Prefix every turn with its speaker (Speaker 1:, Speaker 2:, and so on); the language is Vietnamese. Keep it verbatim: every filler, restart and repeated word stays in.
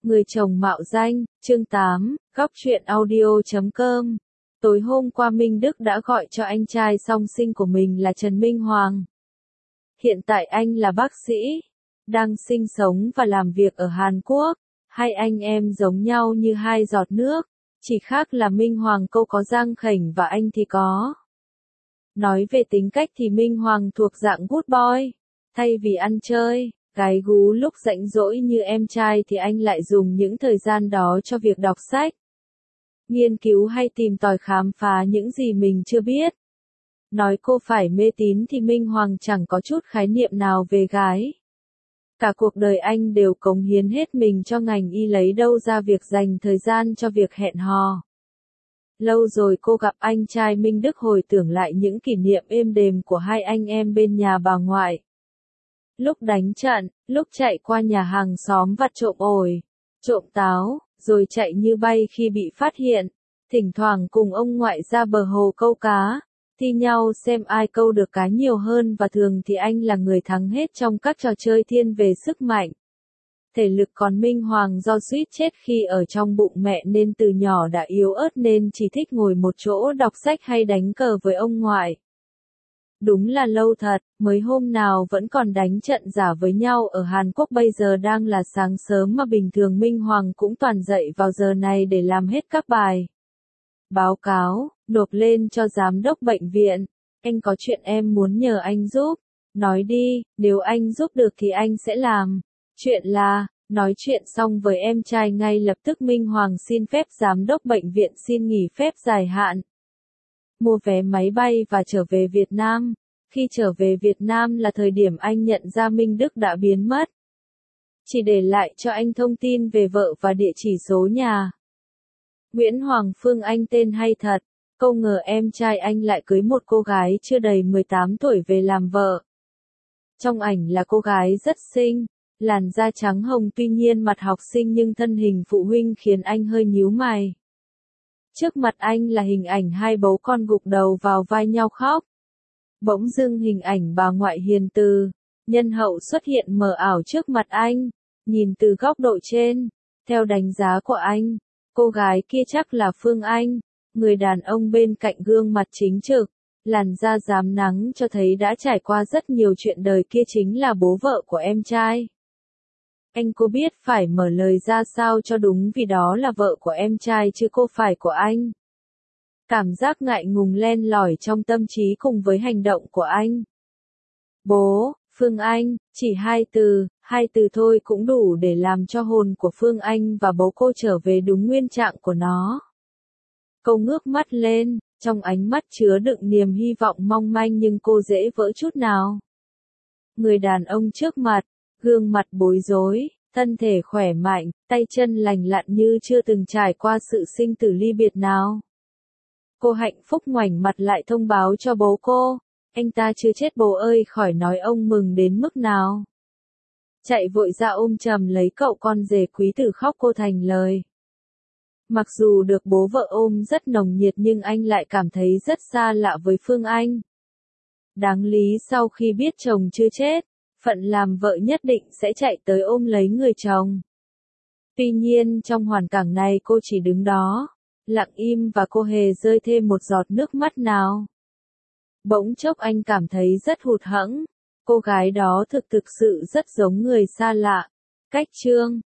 Speaker 1: Người chồng mạo danh, chương tám, góc truyện audio chấm com. Tối hôm qua Minh Đức đã gọi cho anh trai song sinh của mình là Trần Minh Hoàng. Hiện tại anh là bác sĩ, đang sinh sống và làm việc ở Hàn Quốc. Hai anh em giống nhau như hai giọt nước, chỉ khác là Minh Hoàng cô có răng khểnh và anh thì có. Nói về tính cách thì Minh Hoàng thuộc dạng good boy, thay vì ăn chơi, gái gú lúc rảnh rỗi như em trai thì anh lại dùng những thời gian đó cho việc đọc sách, nghiên cứu hay tìm tòi khám phá những gì mình chưa biết. Nói cô phải mê tín thì Minh Hoàng chẳng có chút khái niệm nào về gái. Cả cuộc đời anh đều cống hiến hết mình cho ngành y, lấy đâu ra việc dành thời gian cho việc hẹn hò. Lâu rồi cô gặp anh trai Minh Đức hồi tưởng lại những kỷ niệm êm đềm của hai anh em bên nhà bà ngoại. Lúc đánh trận, lúc chạy qua nhà hàng xóm vặt trộm ổi, trộm táo, rồi chạy như bay khi bị phát hiện, thỉnh thoảng cùng ông ngoại ra bờ hồ câu cá, thi nhau xem ai câu được cá nhiều hơn và thường thì anh là người thắng hết trong các trò chơi thiên về sức mạnh. Thể lực còn Minh Hoàng do suýt chết khi ở trong bụng mẹ nên từ nhỏ đã yếu ớt nên chỉ thích ngồi một chỗ đọc sách hay đánh cờ với ông ngoại. Đúng là lâu thật, mới hôm nào vẫn còn đánh trận giả với nhau ở Hàn Quốc, bây giờ đang là sáng sớm mà bình thường Minh Hoàng cũng toàn dậy vào giờ này để làm hết các bài báo cáo, nộp lên cho giám đốc bệnh viện. Anh có chuyện em muốn nhờ anh giúp. Nói đi, nếu anh giúp được thì anh sẽ làm. Chuyện là, nói chuyện xong với em trai ngay lập tức Minh Hoàng xin phép giám đốc bệnh viện xin nghỉ phép dài hạn, mua vé máy bay và trở về Việt Nam. Khi trở về Việt Nam là thời điểm anh nhận ra Minh Đức đã biến mất, chỉ để lại cho anh thông tin về vợ và địa chỉ số nhà. Nguyễn Hoàng Phương anh tên hay thật, không ngờ em trai anh lại cưới một cô gái chưa đầy mười tám tuổi về làm vợ. Trong ảnh là cô gái rất xinh, làn da trắng hồng, tuy nhiên mặt học sinh nhưng thân hình phụ huynh khiến anh hơi nhíu mày. Trước mặt anh là hình ảnh hai bố con gục đầu vào vai nhau khóc. Bỗng dưng hình ảnh bà ngoại hiền từ, nhân hậu xuất hiện mờ ảo trước mặt anh. Nhìn từ góc độ trên, theo đánh giá của anh, cô gái kia chắc là Phương Anh. Người đàn ông bên cạnh gương mặt chính trực, làn da rám nắng cho thấy đã trải qua rất nhiều chuyện đời kia chính là bố vợ của em trai. Anh cô biết phải mở lời ra sao cho đúng vì đó là vợ của em trai chứ cô phải của anh. Cảm giác ngại ngùng len lỏi trong tâm trí cùng với hành động của anh. Bố, Phương Anh, chỉ hai từ, hai từ thôi cũng đủ để làm cho hồn của Phương Anh và bố cô trở về đúng nguyên trạng của nó. Cô ngước mắt lên, trong ánh mắt chứa đựng niềm hy vọng mong manh nhưng cô dễ vỡ chút nào. Người đàn ông trước mặt, gương mặt bối rối, thân thể khỏe mạnh, tay chân lành lặn như chưa từng trải qua sự sinh tử ly biệt nào. Cô hạnh phúc ngoảnh mặt lại thông báo cho bố cô, anh ta chưa chết bố ơi, khỏi nói ông mừng đến mức nào. Chạy vội ra ôm chầm lấy cậu con rể quý tử khóc cô thành lời. Mặc dù được bố vợ ôm rất nồng nhiệt nhưng anh lại cảm thấy rất xa lạ với Phương Anh. Đáng lý sau khi biết chồng chưa chết, phận làm vợ nhất định sẽ chạy tới ôm lấy người chồng. Tuy nhiên trong hoàn cảnh này cô chỉ đứng đó, lặng im và cô hề rơi thêm một giọt nước mắt nào. Bỗng chốc anh cảm thấy rất hụt hẫng, cô gái đó thực thực sự rất giống người xa lạ. Cách chương